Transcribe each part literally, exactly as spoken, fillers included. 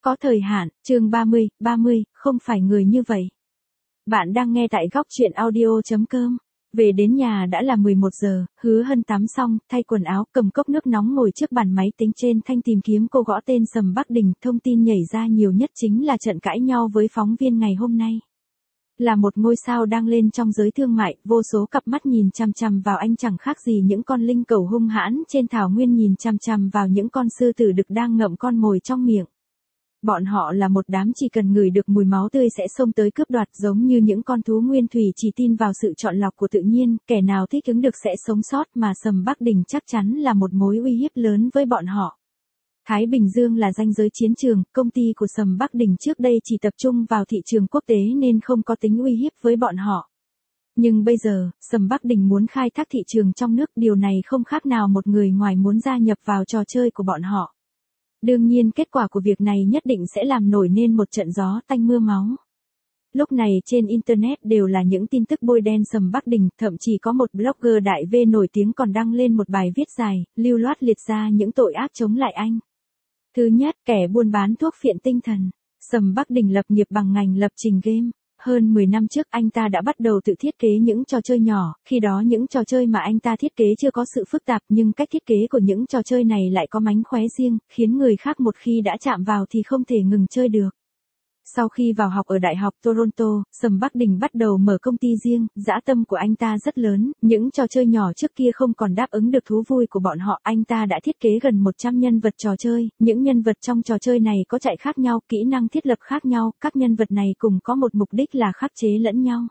Có thời hạn, chương ba mươi, ba mươi, không phải người như vậy. Bạn đang nghe tại góc truyện audio chấm com. Về đến nhà đã là mười một giờ, Hứa Hân tắm xong, thay quần áo, cầm cốc nước nóng ngồi trước bàn máy tính trên thanh tìm kiếm cô gõ tên Sầm Bắc Đình. Thông tin nhảy ra nhiều nhất chính là trận cãi nhau với phóng viên ngày hôm nay. Là một ngôi sao đang lên trong giới thương mại, vô số cặp mắt nhìn chằm chằm vào anh chẳng khác gì những con linh cẩu hung hãn trên thảo nguyên nhìn chằm chằm vào những con sư tử đực đang ngậm con mồi trong miệng. Bọn họ là một đám chỉ cần ngửi được mùi máu tươi sẽ xông tới cướp đoạt, giống như những con thú nguyên thủy chỉ tin vào sự chọn lọc của tự nhiên, kẻ nào thích ứng được sẽ sống sót, mà Sầm Bắc Đình chắc chắn là một mối uy hiếp lớn với bọn họ. Thái Bình Dương là ranh giới chiến trường, công ty của Sầm Bắc Đình trước đây chỉ tập trung vào thị trường quốc tế nên không có tính uy hiếp với bọn họ. Nhưng bây giờ, Sầm Bắc Đình muốn khai thác thị trường trong nước, điều này không khác nào một người ngoài muốn gia nhập vào trò chơi của bọn họ. Đương nhiên kết quả của việc này nhất định sẽ làm nổi nên một trận gió tanh mưa máu. Lúc này trên Internet đều là những tin tức bôi đen Sầm Bắc Đình, thậm chí có một blogger đại V nổi tiếng còn đăng lên một bài viết dài, lưu loát liệt ra những tội ác chống lại anh. Thứ nhất, kẻ buôn bán thuốc phiện tinh thần. Sầm Bắc Đình lập nghiệp bằng ngành lập trình game. Hơn mười năm trước anh ta đã bắt đầu tự thiết kế những trò chơi nhỏ, khi đó những trò chơi mà anh ta thiết kế chưa có sự phức tạp, nhưng cách thiết kế của những trò chơi này lại có mánh khóe riêng, khiến người khác một khi đã chạm vào thì không thể ngừng chơi được. Sau khi vào học ở Đại học Toronto, Sầm Bắc Đình bắt đầu mở công ty riêng, dã tâm của anh ta rất lớn, những trò chơi nhỏ trước kia không còn đáp ứng được thú vui của bọn họ, anh ta đã thiết kế gần một trăm nhân vật trò chơi, những nhân vật trong trò chơi này có chạy khác nhau, kỹ năng thiết lập khác nhau, các nhân vật này cùng có một mục đích là khắc chế lẫn nhau.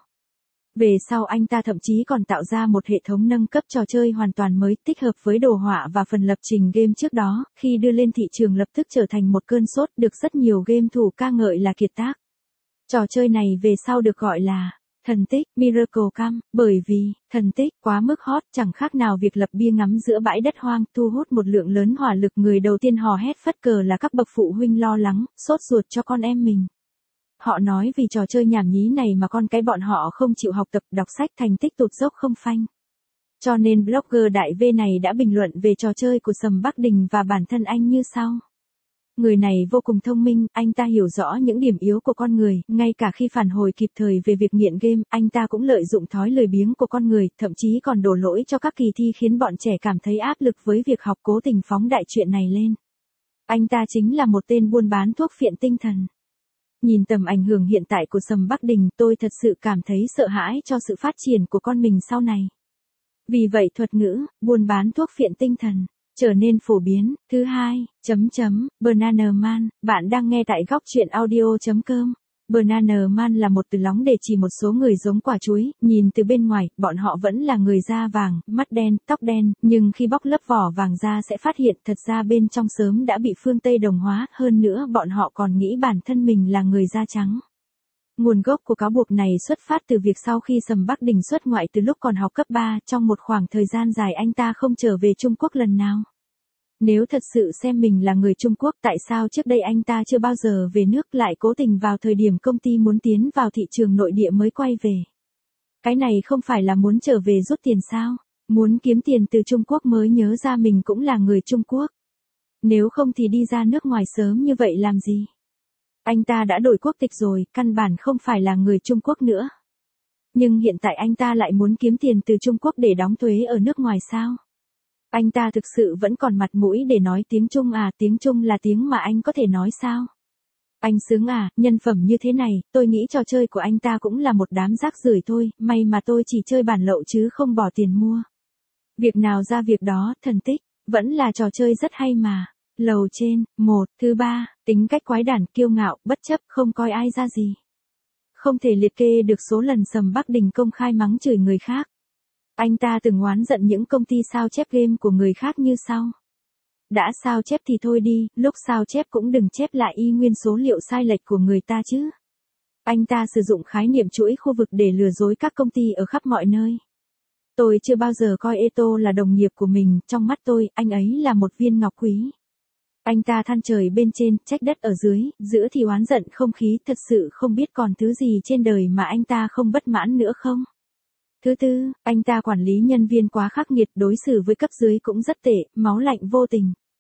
Về sau anh ta thậm chí còn tạo ra một hệ thống nâng cấp trò chơi hoàn toàn mới, tích hợp với đồ họa và phần lập trình game trước đó, khi đưa lên thị trường lập tức trở thành một cơn sốt, được rất nhiều game thủ ca ngợi là kiệt tác. Trò chơi này về sau được gọi là thần tích, Miracle Camp, bởi vì thần tích quá mức hot, chẳng khác nào việc lập bia ngắm giữa bãi đất hoang, thu hút một lượng lớn hỏa lực. Người đầu tiên hò hét phất cờ là các bậc phụ huynh lo lắng, sốt ruột cho con em mình. Họ nói vì trò chơi nhảm nhí này mà con cái bọn họ không chịu học tập, đọc sách, thành tích tụt dốc không phanh. Cho nên blogger đại V này đã bình luận về trò chơi của Sầm Bắc Đình và bản thân anh như sau. Người này vô cùng thông minh, anh ta hiểu rõ những điểm yếu của con người, ngay cả khi phản hồi kịp thời về việc nghiện game, anh ta cũng lợi dụng thói lười biếng của con người, thậm chí còn đổ lỗi cho các kỳ thi khiến bọn trẻ cảm thấy áp lực với việc học, cố tình phóng đại chuyện này lên. Anh ta chính là một tên buôn bán thuốc phiện tinh thần. Nhìn tầm ảnh hưởng hiện tại của Sầm Bắc Đình, tôi thật sự cảm thấy sợ hãi cho sự phát triển của con mình sau này. Vì vậy thuật ngữ, buôn bán thuốc phiện tinh thần, trở nên phổ biến. Thứ hai, chấm chấm, Banana Man, bạn đang nghe tại góc truyện audio chấm com. Banana Man là một từ lóng để chỉ một số người giống quả chuối, nhìn từ bên ngoài, bọn họ vẫn là người da vàng, mắt đen, tóc đen, nhưng khi bóc lớp vỏ vàng ra sẽ phát hiện thật ra bên trong sớm đã bị phương Tây đồng hóa, hơn nữa bọn họ còn nghĩ bản thân mình là người da trắng. Nguồn gốc của cáo buộc này xuất phát từ việc sau khi Sầm Bắc Đình xuất ngoại từ lúc còn học cấp ba, trong một khoảng thời gian dài anh ta không trở về Trung Quốc lần nào. Nếu thật sự xem mình là người Trung Quốc, tại sao trước đây anh ta chưa bao giờ về nước, lại cố tình vào thời điểm công ty muốn tiến vào thị trường nội địa mới quay về? Cái này không phải là muốn trở về rút tiền sao? Muốn kiếm tiền từ Trung Quốc mới nhớ ra mình cũng là người Trung Quốc. Nếu không thì đi ra nước ngoài sớm như vậy làm gì? Anh ta đã đổi quốc tịch rồi, căn bản không phải là người Trung Quốc nữa. Nhưng hiện tại anh ta lại muốn kiếm tiền từ Trung Quốc để đóng thuế ở nước ngoài sao? Anh ta thực sự vẫn còn mặt mũi để nói tiếng Trung à? Tiếng Trung là tiếng mà anh có thể nói sao? Anh sướng à? Nhân phẩm như thế này, tôi nghĩ trò chơi của anh ta cũng là một đám rác rưởi thôi, may mà tôi chỉ chơi bản lậu chứ không bỏ tiền mua. Việc nào ra việc đó, thần tích, vẫn là trò chơi rất hay mà. Lầu trên, một, thứ ba, tính cách quái đản, kiêu ngạo, bất chấp, không coi ai ra gì. Không thể liệt kê được số lần Sầm Bắc Đình công khai mắng chửi người khác. Anh ta từng oán giận những công ty sao chép game của người khác như sau. Đã sao chép thì thôi đi, lúc sao chép cũng đừng chép lại y nguyên số liệu sai lệch của người ta chứ. Anh ta sử dụng khái niệm chuỗi khu vực để lừa dối các công ty ở khắp mọi nơi. Tôi chưa bao giờ coi Eto là đồng nghiệp của mình, trong mắt tôi, anh ấy là một viên ngọc quý. Anh ta than trời bên trên, trách đất ở dưới, giữa thì oán giận không khí, thật sự không biết còn thứ gì trên đời mà anh ta không bất mãn nữa không? Thứ tư, anh ta quản lý nhân viên quá khắc nghiệt, đối xử với cấp dưới cũng rất tệ, máu lạnh vô tình.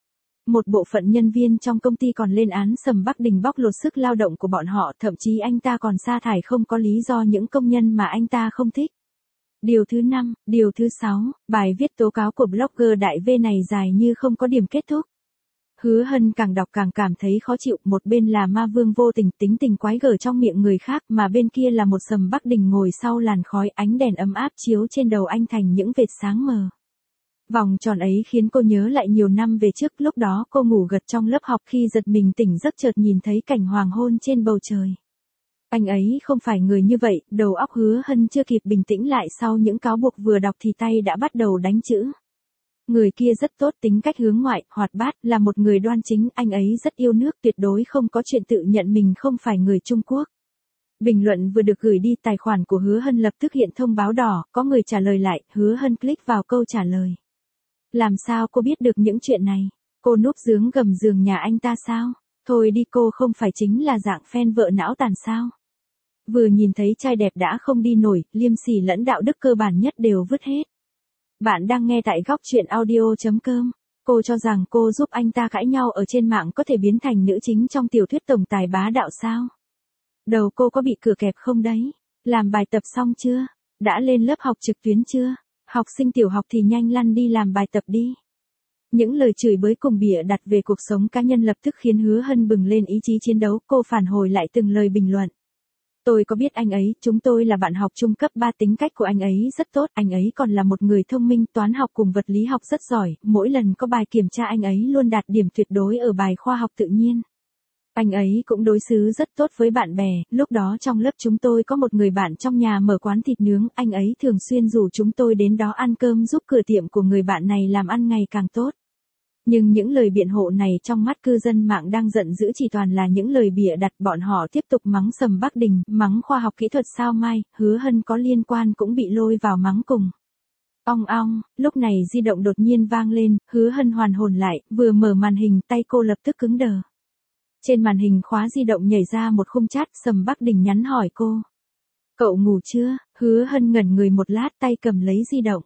Một bộ phận nhân viên trong công ty còn lên án Sầm Bắc Đình bóc lột sức lao động của bọn họ, thậm chí anh ta còn sa thải không có lý do những công nhân mà anh ta không thích. Điều thứ năm, điều thứ sáu, bài viết tố cáo của blogger Đại V này dài như không có điểm kết thúc. Hứa Hân càng đọc càng cảm thấy khó chịu, một bên là ma vương vô tình tính tình quái gở trong miệng người khác, mà bên kia là một Sầm Bắc Đình ngồi sau làn khói, ánh đèn ấm áp chiếu trên đầu anh thành những vệt sáng mờ. Vòng tròn ấy khiến cô nhớ lại nhiều năm về trước, lúc đó cô ngủ gật trong lớp học khi giật mình tỉnh giấc chợt nhìn thấy cảnh hoàng hôn trên bầu trời. Anh ấy không phải người như vậy, đầu óc Hứa Hân chưa kịp bình tĩnh lại sau những cáo buộc vừa đọc thì tay đã bắt đầu đánh chữ. Người kia rất tốt, tính cách hướng ngoại, hoạt bát, là một người đoan chính, anh ấy rất yêu nước, tuyệt đối không có chuyện tự nhận mình không phải người Trung Quốc. Bình luận vừa được gửi đi, tài khoản của Hứa Hân lập tức hiện thông báo đỏ, có người trả lời lại, Hứa Hân click vào câu trả lời. Làm sao cô biết được những chuyện này? Cô núp dưới gầm giường nhà anh ta sao? Thôi đi, cô không phải chính là dạng fan vợ não tàn sao? Vừa nhìn thấy trai đẹp đã không đi nổi, liêm sỉ lẫn đạo đức cơ bản nhất đều vứt hết. Bạn đang nghe tại góc truyện audio chấm com. Cô cho rằng cô giúp anh ta cãi nhau ở trên mạng có thể biến thành nữ chính trong tiểu thuyết tổng tài bá đạo sao? Đầu cô có bị cửa kẹp không đấy? Làm bài tập xong chưa? Đã lên lớp học trực tuyến chưa? Học sinh tiểu học thì nhanh lăn đi làm bài tập đi. Những lời chửi bới cùng bịa đặt về cuộc sống cá nhân lập tức khiến Hứa Hân bừng lên ý chí chiến đấu, cô phản hồi lại từng lời bình luận. Tôi có biết anh ấy, chúng tôi là bạn học trung cấp ba, tính cách của anh ấy rất tốt, anh ấy còn là một người thông minh, toán học cùng vật lý học rất giỏi, mỗi lần có bài kiểm tra anh ấy luôn đạt điểm tuyệt đối ở bài khoa học tự nhiên. Anh ấy cũng đối xử rất tốt với bạn bè, lúc đó trong lớp chúng tôi có một người bạn trong nhà mở quán thịt nướng, anh ấy thường xuyên rủ chúng tôi đến đó ăn cơm, giúp cửa tiệm của người bạn này làm ăn ngày càng tốt. Nhưng những lời biện hộ này trong mắt cư dân mạng đang giận dữ chỉ toàn là những lời bịa đặt, bọn họ tiếp tục mắng Sầm Bắc Đình, mắng khoa học kỹ thuật sao mai, Hứa Hân có liên quan cũng bị lôi vào mắng cùng. Ong ong, lúc này di động đột nhiên vang lên, Hứa Hân hoàn hồn lại, vừa mở màn hình tay cô lập tức cứng đờ. Trên màn hình khóa di động nhảy ra một khung chat, Sầm Bắc Đình nhắn hỏi cô. Cậu ngủ chưa? Hứa Hân ngẩn người một lát, tay cầm lấy di động.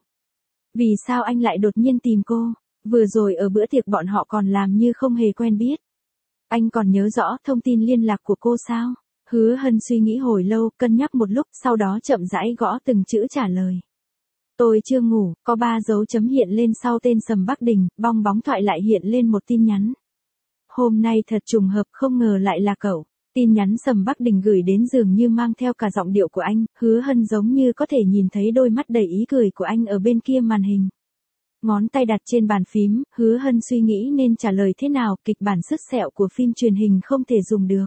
Vì sao anh lại đột nhiên tìm cô? Vừa rồi ở bữa tiệc bọn họ còn làm như không hề quen biết. Anh còn nhớ rõ thông tin liên lạc của cô sao? Hứa Hân suy nghĩ hồi lâu, cân nhắc một lúc, sau đó chậm rãi gõ từng chữ trả lời. Tôi chưa ngủ, có ba dấu chấm hiện lên sau tên Sầm Bắc Đình, bong bóng thoại lại hiện lên một tin nhắn. Hôm nay thật trùng hợp, không ngờ lại là cậu. Tin nhắn Sầm Bắc Đình gửi đến dường như mang theo cả giọng điệu của anh, Hứa Hân giống như có thể nhìn thấy đôi mắt đầy ý cười của anh ở bên kia màn hình. Ngón tay đặt trên bàn phím, Hứa Hân suy nghĩ nên trả lời thế nào, kịch bản sứt sẹo của phim truyền hình không thể dùng được.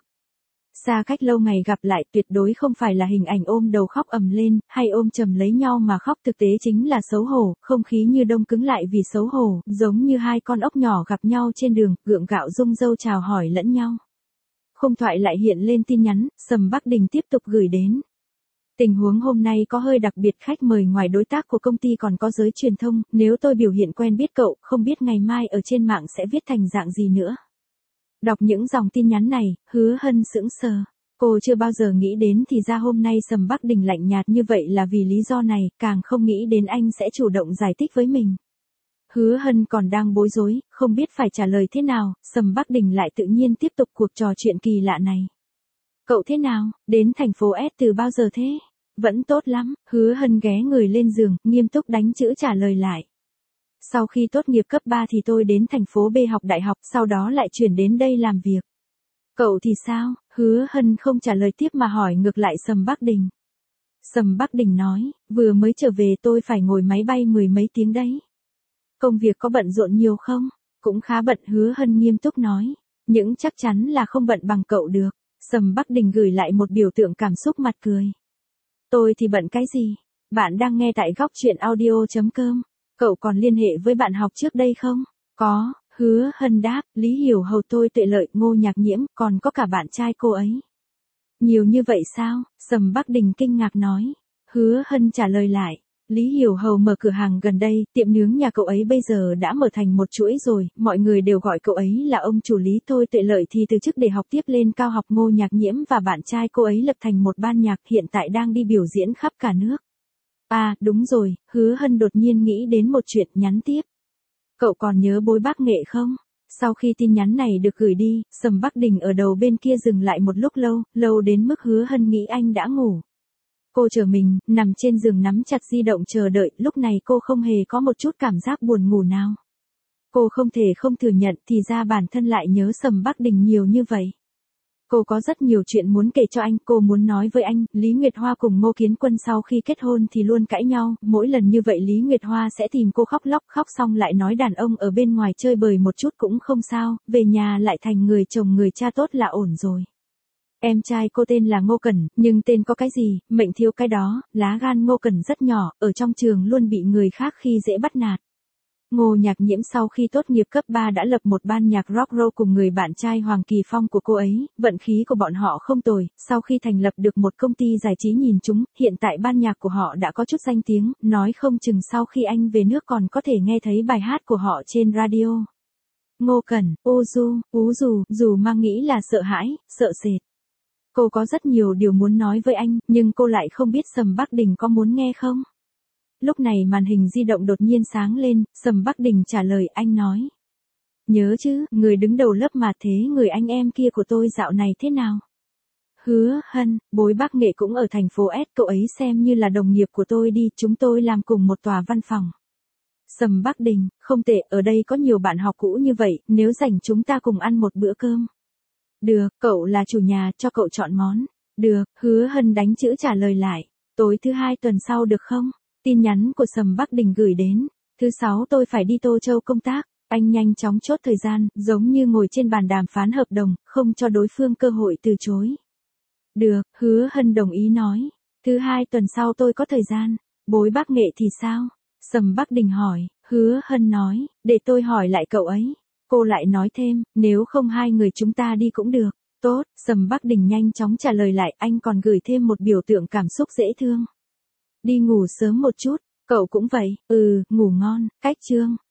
Xa cách lâu ngày gặp lại, tuyệt đối không phải là hình ảnh ôm đầu khóc ầm lên, hay ôm chầm lấy nhau mà khóc, thực tế chính là xấu hổ, không khí như đông cứng lại vì xấu hổ, giống như hai con ốc nhỏ gặp nhau trên đường, gượng gạo rung râu chào hỏi lẫn nhau. Khung thoại lại hiện lên tin nhắn, Sầm Bắc Đình tiếp tục gửi đến. Tình huống hôm nay có hơi đặc biệt, khách mời ngoài đối tác của công ty còn có giới truyền thông, nếu tôi biểu hiện quen biết cậu, không biết ngày mai ở trên mạng sẽ viết thành dạng gì nữa. Đọc những dòng tin nhắn này, Hứa Hân sững sờ. Cô chưa bao giờ nghĩ đến thì ra hôm nay Sầm Bắc Đình lạnh nhạt như vậy là vì lý do này, càng không nghĩ đến anh sẽ chủ động giải thích với mình. Hứa Hân còn đang bối rối, không biết phải trả lời thế nào, Sầm Bắc Đình lại tự nhiên tiếp tục cuộc trò chuyện kỳ lạ này. Cậu thế nào, đến thành phố S từ bao giờ thế? Vẫn tốt lắm, Hứa Hân ghé người lên giường, nghiêm túc đánh chữ trả lời lại. Sau khi tốt nghiệp cấp ba thì tôi đến thành phố B học đại học, sau đó lại chuyển đến đây làm việc. Cậu thì sao? Hứa Hân không trả lời tiếp mà hỏi ngược lại Sầm Bắc Đình. Sầm Bắc Đình nói, vừa mới trở về tôi phải ngồi máy bay mười mấy tiếng đấy. Công việc có bận rộn nhiều không? Cũng khá bận, Hứa Hân nghiêm túc nói. Nhưng chắc chắn là không bận bằng cậu được. Sầm Bắc Đình gửi lại một biểu tượng cảm xúc mặt cười. Tôi thì bận cái gì? Bạn đang nghe tại góc truyện audio chấm com. Cậu còn liên hệ với bạn học trước đây không? Có, Hứa Hân đáp, Lý Hiểu Hầu, tôi Tuệ Lợi, Ngô Nhạc Nhiễm, còn có cả bạn trai cô ấy. Nhiều như vậy sao? Sầm Bắc Đình kinh ngạc nói. Hứa Hân trả lời lại. Lý Hiểu Hầu mở cửa hàng gần đây, tiệm nướng nhà cậu ấy bây giờ đã mở thành một chuỗi rồi, mọi người đều gọi cậu ấy là ông chủ Lý. Tôi Tuệ Lợi thì từ chức để học tiếp lên cao học. Ngô Nhạc Nhiễm và bạn trai cô ấy lập thành một ban nhạc, hiện tại đang đi biểu diễn khắp cả nước. À, đúng rồi, Hứa Hân đột nhiên nghĩ đến một chuyện, nhắn tiếp. Cậu còn nhớ Bối Bác Nghệ không? Sau khi tin nhắn này được gửi đi, Sầm Bắc Đình ở đầu bên kia dừng lại một lúc lâu, lâu đến mức Hứa Hân nghĩ anh đã ngủ. Cô trở mình, nằm trên giường nắm chặt di động chờ đợi, lúc này cô không hề có một chút cảm giác buồn ngủ nào. Cô không thể không thừa nhận thì ra bản thân lại nhớ Sầm Bắc Đình nhiều như vậy. Cô có rất nhiều chuyện muốn kể cho anh, cô muốn nói với anh, Lý Nguyệt Hoa cùng Ngô Kiến Quân sau khi kết hôn thì luôn cãi nhau, mỗi lần như vậy Lý Nguyệt Hoa sẽ tìm cô khóc lóc, khóc xong lại nói đàn ông ở bên ngoài chơi bời một chút cũng không sao, về nhà lại thành người chồng người cha tốt là ổn rồi. Em trai cô tên là Ngô Cẩn, nhưng tên có cái gì, mệnh thiếu cái đó, lá gan Ngô Cẩn rất nhỏ, ở trong trường luôn bị người khác khi dễ bắt nạt. Ngô Nhạc Nhiễm sau khi tốt nghiệp cấp ba đã lập một ban nhạc rock roll cùng người bạn trai Hoàng Kỳ Phong của cô ấy, vận khí của bọn họ không tồi, sau khi thành lập được một công ty giải trí nhìn chúng, hiện tại ban nhạc của họ đã có chút danh tiếng, nói không chừng sau khi anh về nước còn có thể nghe thấy bài hát của họ trên radio. Ngô Cẩn, ô du, ú dù, dù mang nghĩ là sợ hãi, sợ sệt. Cô có rất nhiều điều muốn nói với anh, nhưng cô lại không biết Sầm Bắc Đình có muốn nghe không? Lúc này màn hình di động đột nhiên sáng lên, Sầm Bắc Đình trả lời anh nói. Nhớ chứ, người đứng đầu lớp mà thế người anh em kia của tôi dạo này thế nào? Hứa Hân, bối bác Nghệ cũng ở thành phố S, cậu ấy xem như là đồng nghiệp của tôi đi, chúng tôi làm cùng một tòa văn phòng. Sầm Bắc Đình, không tệ, ở đây có nhiều bạn học cũ như vậy, nếu rảnh chúng ta cùng ăn một bữa cơm. Được, cậu là chủ nhà, cho cậu chọn món. Được, Hứa Hân đánh chữ trả lời lại. Tối thứ hai tuần sau được không? Tin nhắn của Sầm Bắc Đình gửi đến. Thứ sáu tôi phải đi Tô Châu công tác. Anh nhanh chóng chốt thời gian, giống như ngồi trên bàn đàm phán hợp đồng, không cho đối phương cơ hội từ chối. Được, Hứa Hân đồng ý nói. Thứ hai tuần sau tôi có thời gian. Bối bác Nghệ thì sao? Sầm Bắc Đình hỏi. Hứa Hân nói, để tôi hỏi lại cậu ấy. Cô lại nói thêm, nếu không hai người chúng ta đi cũng được. Tốt, Sầm Bắc Đình nhanh chóng trả lời lại, anh còn gửi thêm một biểu tượng cảm xúc dễ thương. Đi ngủ sớm một chút, cậu cũng vậy, ừ, ngủ ngon, cách chương.